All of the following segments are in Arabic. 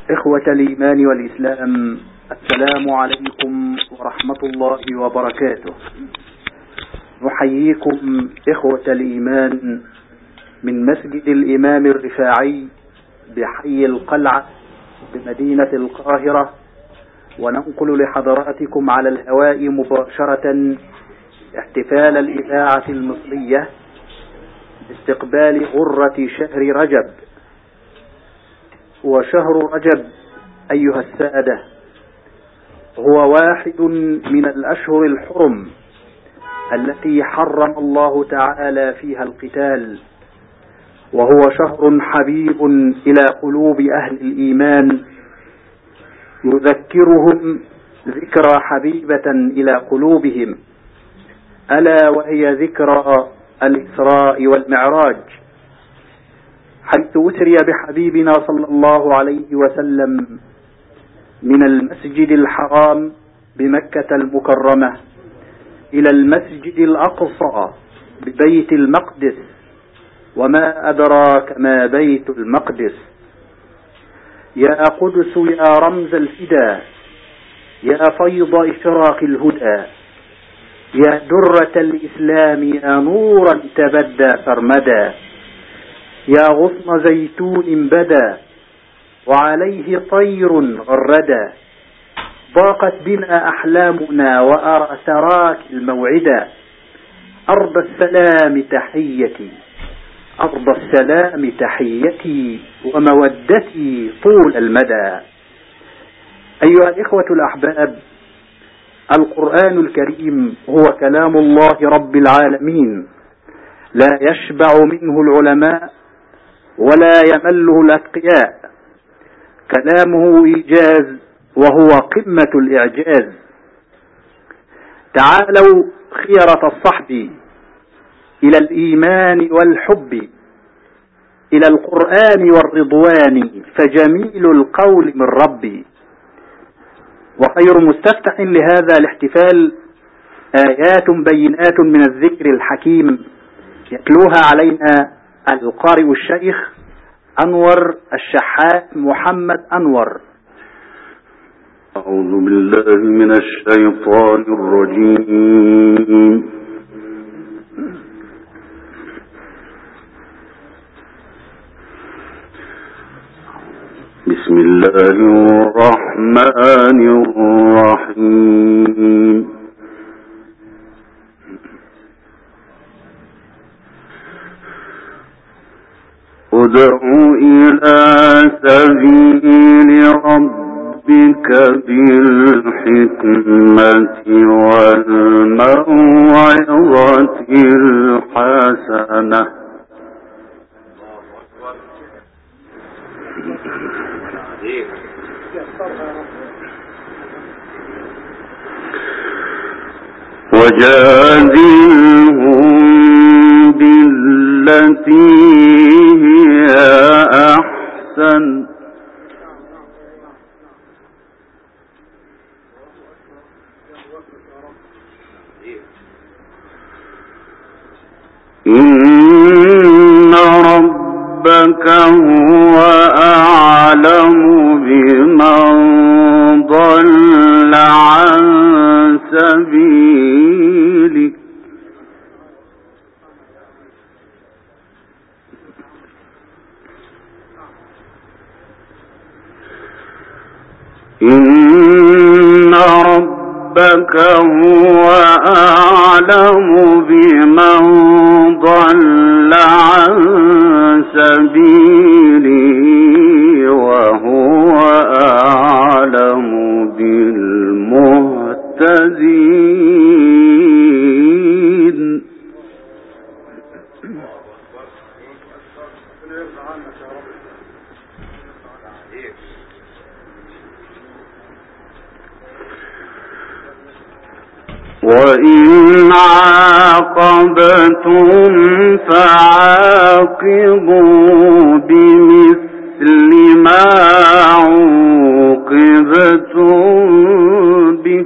إخوة الإيمان والإسلام، السلام عليكم ورحمة الله وبركاته. نحييكم إخوة الإيمان من مسجد الإمام الرفاعي بحي القلعة بمدينة القاهرة، وننقل لحضراتكم على الهواء مباشرة احتفال الإذاعة المصرية باستقبال غرة شهر رجب. وشهر رجب أيها السادة هو واحد من الأشهر الحرم التي حرم الله تعالى فيها القتال، وهو شهر حبيب إلى قلوب أهل الإيمان، يذكرهم ذكرى حبيبة إلى قلوبهم، ألا وهي ذكرى الإسراء والمعراج، حيث أسري بحبيبنا صلى الله عليه وسلم من المسجد الحرام بمكة المكرمة إلى المسجد الأقصى ببيت المقدس، وما أدراك ما بيت المقدس. يا قدس يا رمز الفدا، يا فيض إشراق الهدى، يا درة الإسلام، يا نورا تبدى سرمدا، يا غصن زيتون بدا وعليه طير غردا، ضاقت بنا أحلامنا وأرى تراك الموعدا، أرض السلام تحيتي، أرض السلام تحيتي ومودتي طول المدى. أيها الإخوة الأحباب، القرآن الكريم هو كلام الله رب العالمين، لا يشبع منه العلماء ولا يمله الأتقياء، كلامه إيجاز وهو قمة الإعجاز. تعالوا خيرة الصحب إلى الإيمان والحب، إلى القرآن والرضوان، فجميل القول من ربي. وخير مستفتح لهذا الاحتفال آيات بينات من الذكر الحكيم يتلوها علينا القارئ الشيخ أنور الشحات محمد أنور. أعوذ بالله من الشيطان الرجيم. بسم الله الرحمن الرحيم. ادع إلى سبيل ربك بالحكمة والموعظة الحسنة وجادلهم بالتي هي أحسن إن ربك هو أعلم بمن ضل عن سبيله إن ربك هو أعلم بمن ضل عن سبيله وهو أعلم بالمهتدين. وإن عاقبتم فعاقبوا بمثل ما عوقبتم به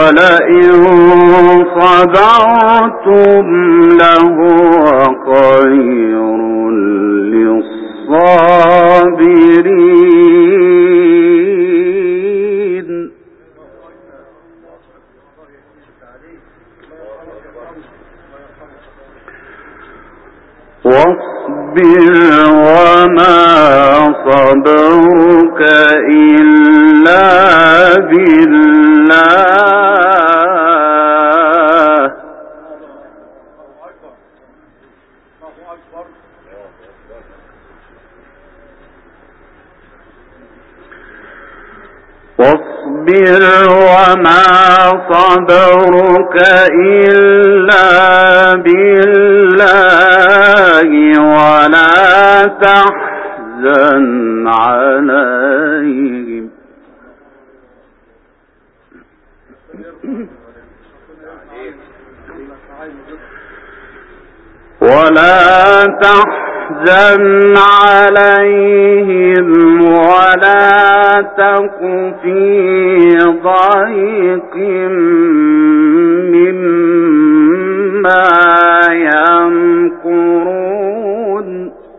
ولئن صبرتم لهو خير للصابرين واصبر وما صبرك إلا بالله واصبر وما صبرك إلا بالله ولا تحزن عليهم ولا تحزن عليهم ولا تك في ضيق مما يمكرون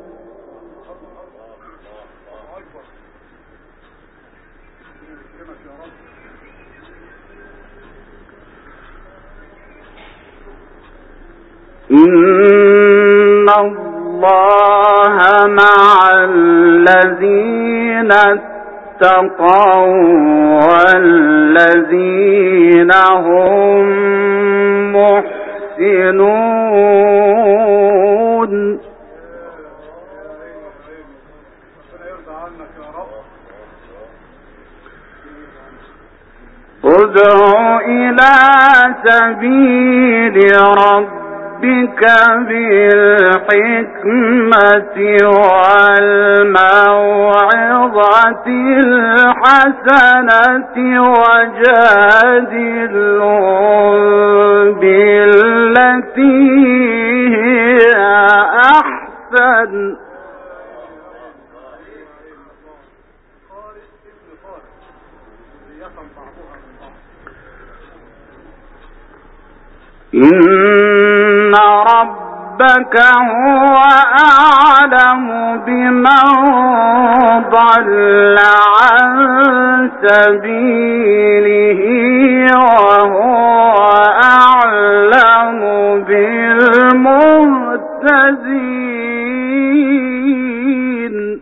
إن الله مع الذين اتقوا والذين هم محسنون ادع إلى سبيل ربك بالحكمة والموعظة الحسنة وجادلهم بالتي هي أحسن إن ربك هو أعلم بمن ضل عن سبيله وهو أعلم بالمهتدين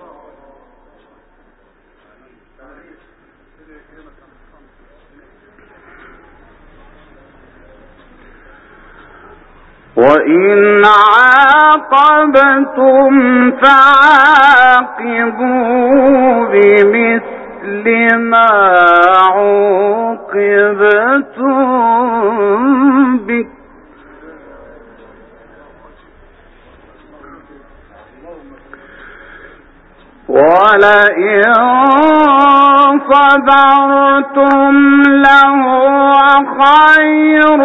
وإن عاقبتم فعاقبوا بمثل ما عوقبتم به ولئن صبرتم لهو خير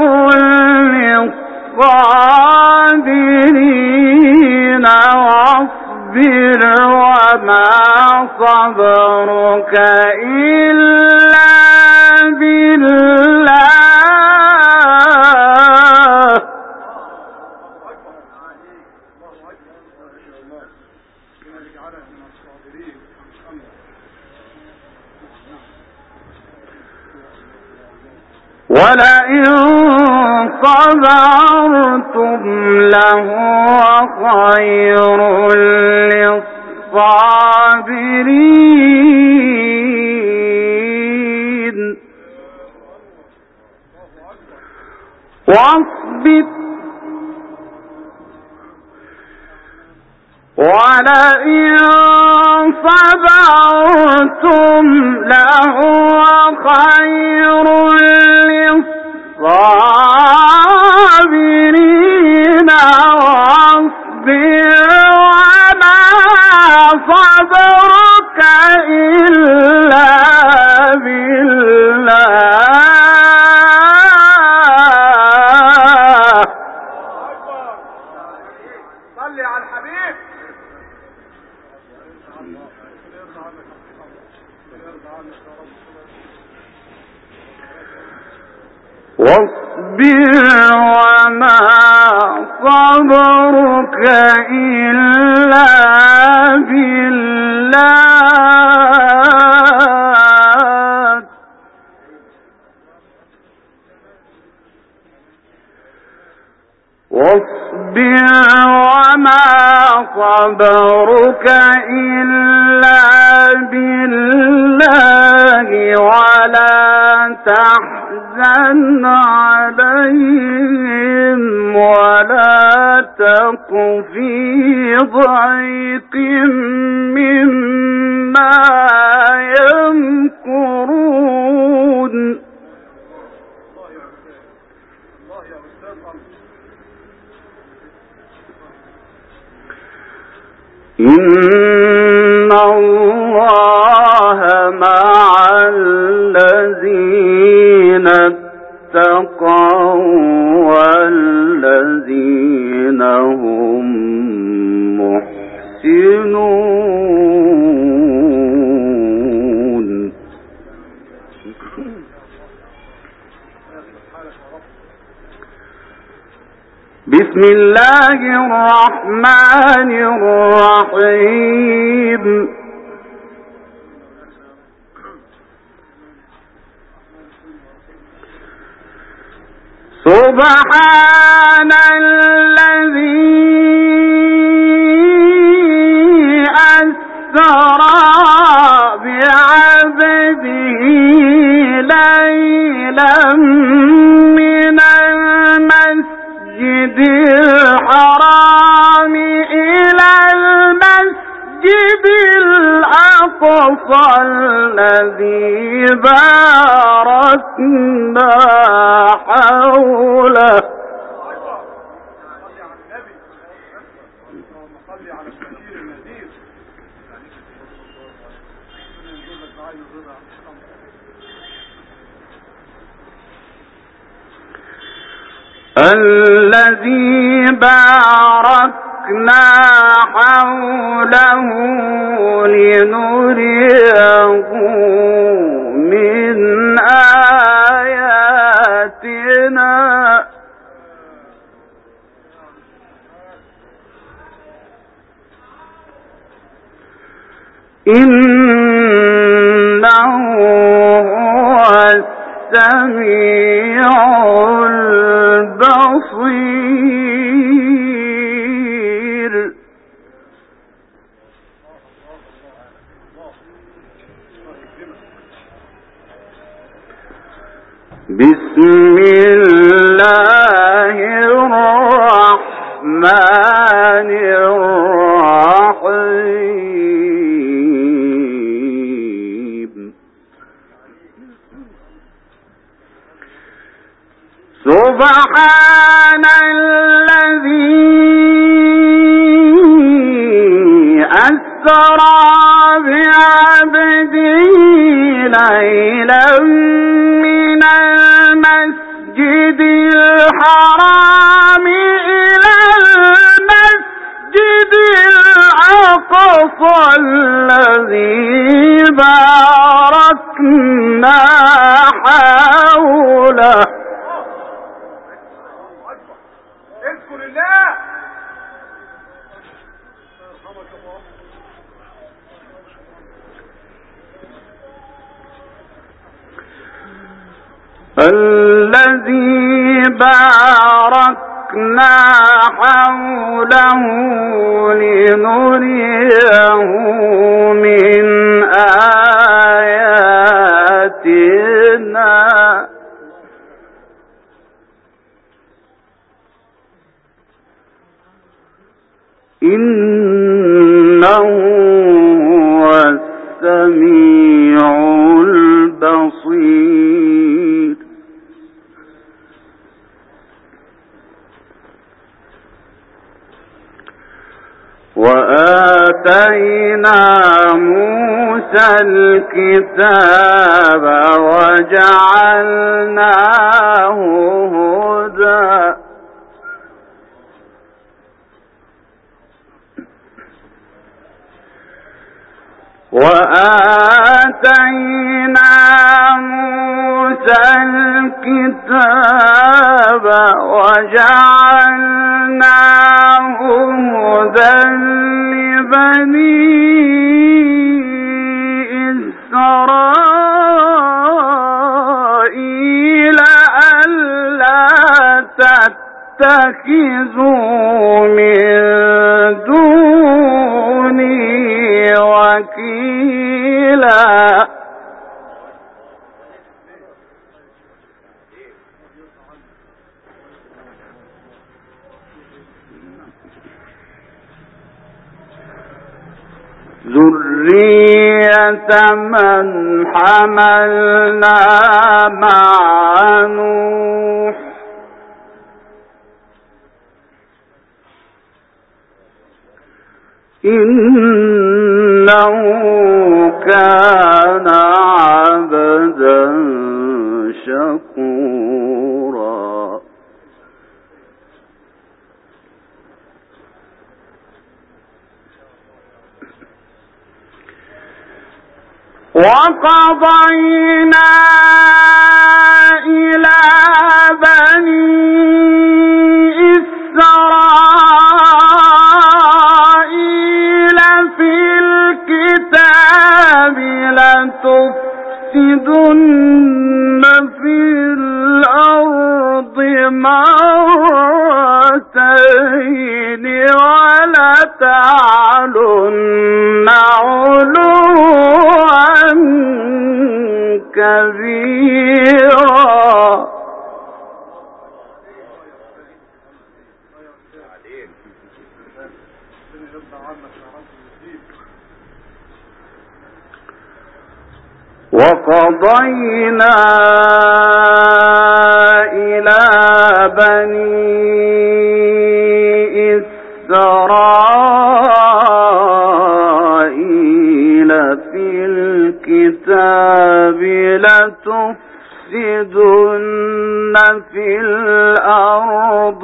للصابرين واصبر وما صبرك إلا بالله ولئن صبرتم لهو خير للصابرين واصبر ولئن صبرتم لهو خير للصابرين واصبر وما صبرك إلا بالله صلي على الحبيب واصبر وما صبرك إلا بالله واصبر وما صبرك إلا بالله ولا تحزن عليهم ولا تك في ضيق مما يمكرون إن الله مع الذين اتقوا والذين هم محسنون. بسم الله الرحمن الرحيم. سبحان الذي أسرى بعبده ليلا من المسجد الحرام إلى المسجد الأقصى الذي باركنا حوله الذي باركنا حوله لنريه من آياتنا إنه هو السميع البصير. بسم الله الرحمن الرحيم. سبحان الذي أسرى بعبده ليلا من المسجد الحرام إلى المسجد الأقصى الذي باركنا حوله الذي باركنا حوله لنريه من آياتنا إنه هو السميع البصير. وآتينا موسى الكتاب وجعلناه هدى وآتينا موسى الكتاب وجعلناه هدى لبني إسرائيل ألا تتخذوا من دوني وكيلا ذرية من حملنا مع نوح إنه كان عبدا شكورا وقضينا إلى بني إسرائيل في الكتاب لتفسدن في الأرض مرتين ولتعلن علوا كبيرا وقضينا إلى بني إسرائيل في الكتاب لتفسدن في الأرض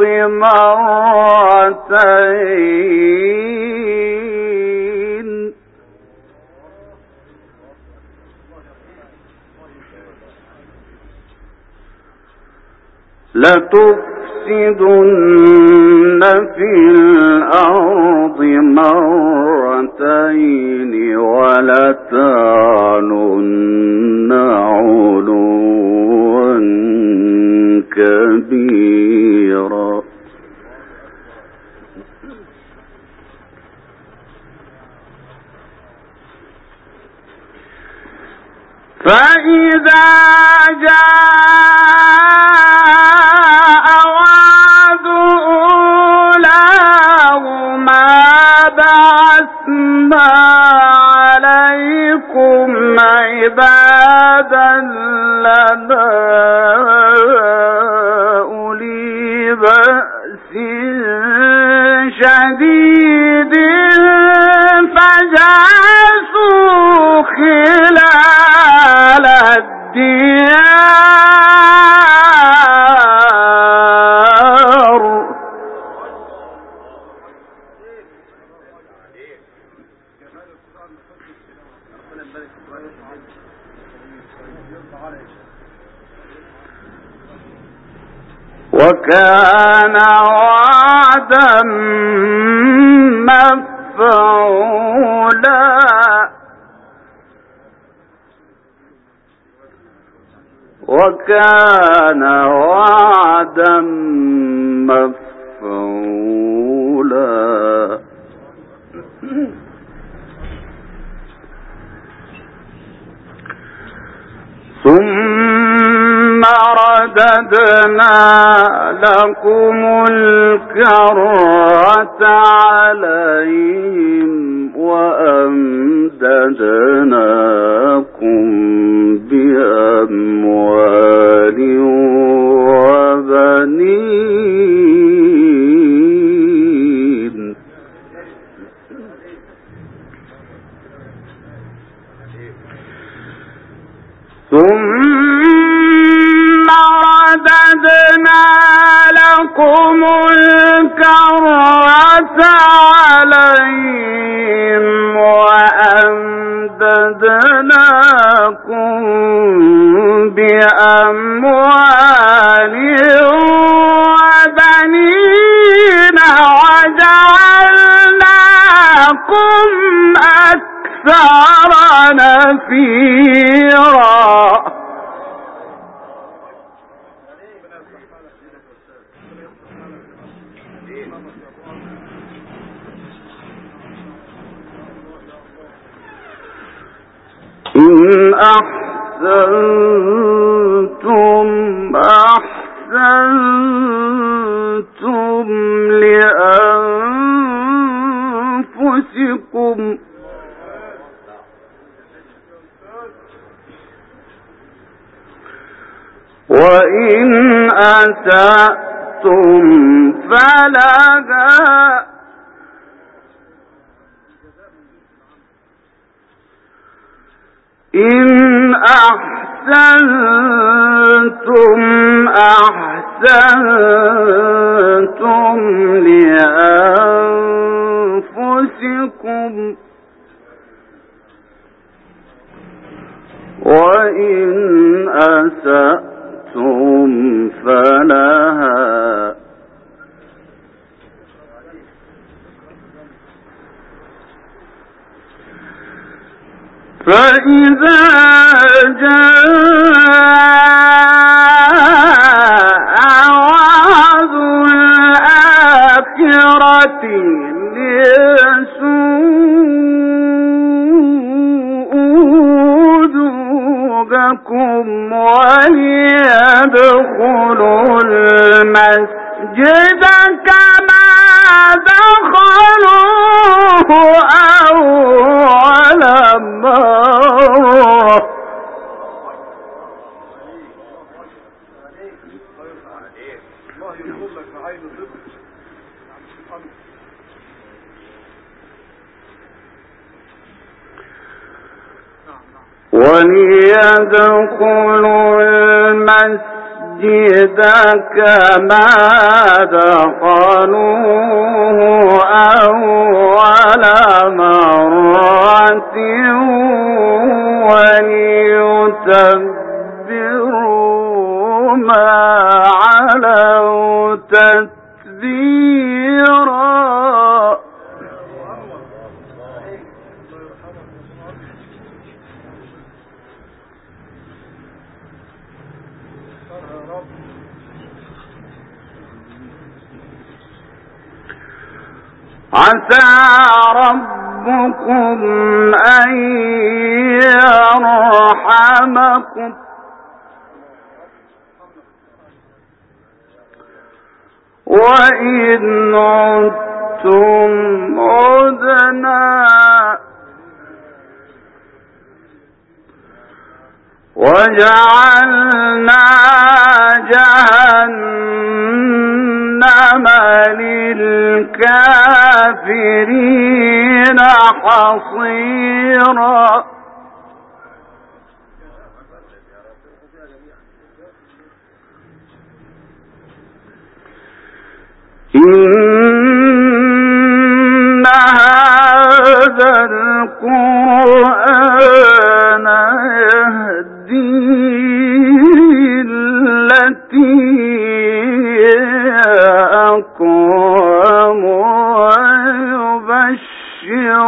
مرتين لتفسدن في الأرض مرتين ولتعلن علوا كبيرا فإذا جاء وعد أولاهما بعثنا عليكم عبادا لنا أولي بأس شديد فجاسوا خلال الديار وكان وعدا مفعولا وكان وعدا مفعولا ثم رددنا لكم الكرة عليهم وأمددناكم بأموال وبنين ثم رددنا لكم الكرة عليهم وأمددناكم أمددناكم بأموال وبنين وجعلناكم أكثر نفيرا. إن أحسنتم أحسنتم لأنفسكم وإن أسأتم فلها إن أحسنتم أحسنتم لأنفسكم وإن أسأتم فلها فإذا جاء وعد الآخرة ليسوءوا وجوهكم وليدخلوا المسجد كما دخلوه أول مرة وليدخلوا المسجد كما دخلوه أول مرة وليتبروا ما علوا تتبيرا. عسى ربكم أن يرحمكم وإن عدتم عدنا وجعلنا جهنم للكافرين حصيرا. إن هذا القرآن يهدي التي أقوم ويبشر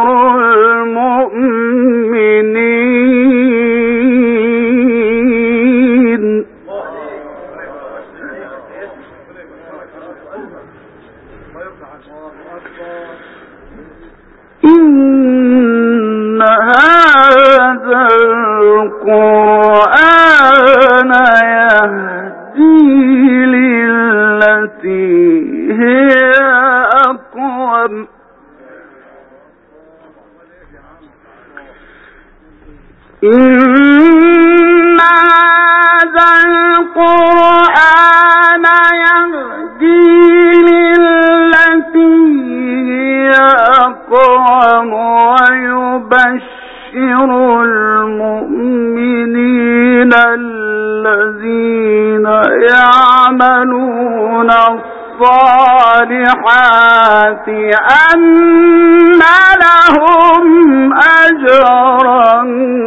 المؤمنين إن هذا القرآن يهدي للتي هي أقوم إن هذا القرآن يهدي للتي هي أقوم ويبشر المؤمنين الذين يعملون الصالحات أن لهم أجرا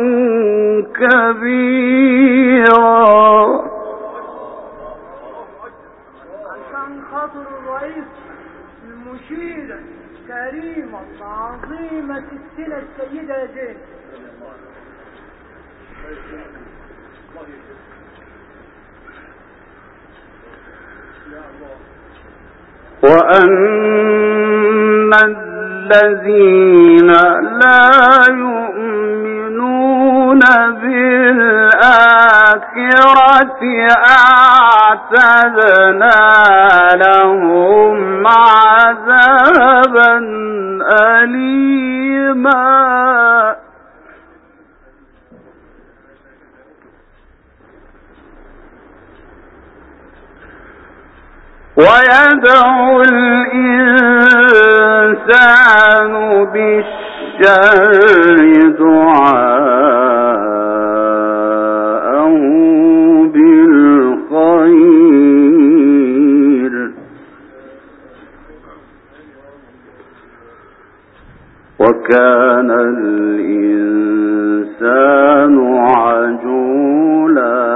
كبيرا. عشان خاطر الرئيس المشيرة الكريمة العظيمة السنة السيدة زين وأن الذين لا يؤمنون بالآخرة أعتدنا لهم عذابا أليما. ويدعو الإنسان بالشر دعاءه بالخير وكان الإنسان عجولا.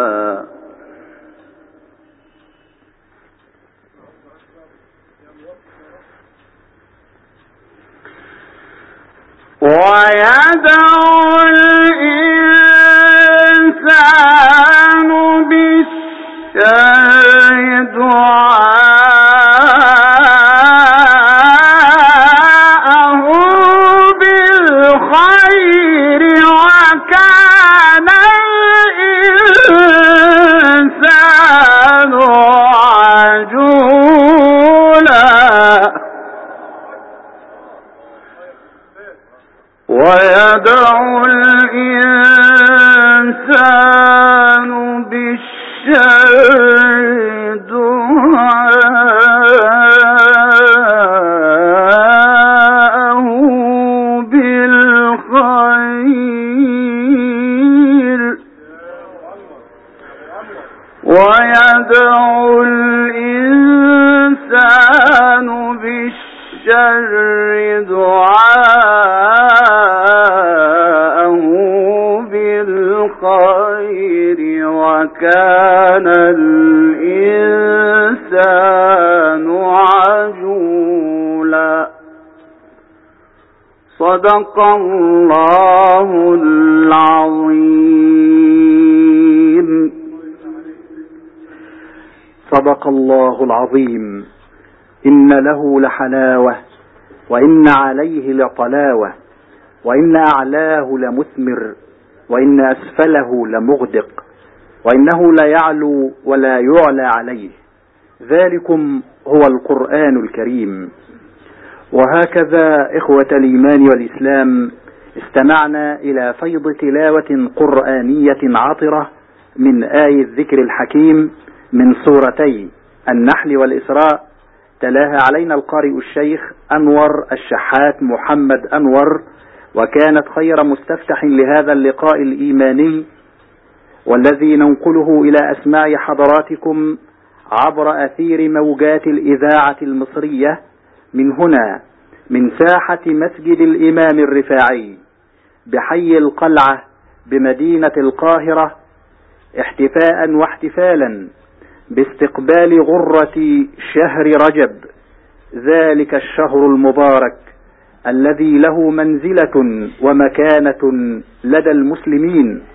ويدعو الإنسان بالشر دعاءه بالخير وكان الإنسان عجولا. ويدعو الإنسان بالشر دعاءه بالخير ويدعو الإنسان بالشر دعاءه بالخير وكان الإنسان عجولا. صدق الله العظيم. صدق الله العظيم. إن له لحلاوة وإن عليه لطلاوة وإن أعلاه لمثمر وإن أسفله لمغدق وإنه لا يعلو ولا يعلى عليه. ذلكم هو القرآن الكريم. وهكذا إخوة الإيمان والإسلام استمعنا إلى فيض تلاوة قرآنية عطرة من آية الذكر الحكيم من سورتي النحل والإسراء. تلاها علينا القارئ الشيخ أنور الشحات محمد أنور، وكانت خير مستفتح لهذا اللقاء الإيماني والذي ننقله إلى أسماع حضراتكم عبر أثير موجات الإذاعة المصرية من هنا من ساحة مسجد الإمام الرفاعي بحي القلعة بمدينة القاهرة، احتفاء واحتفالا باستقبال غرة شهر رجب، ذلك الشهر المبارك الذي له منزلة ومكانة لدى المسلمين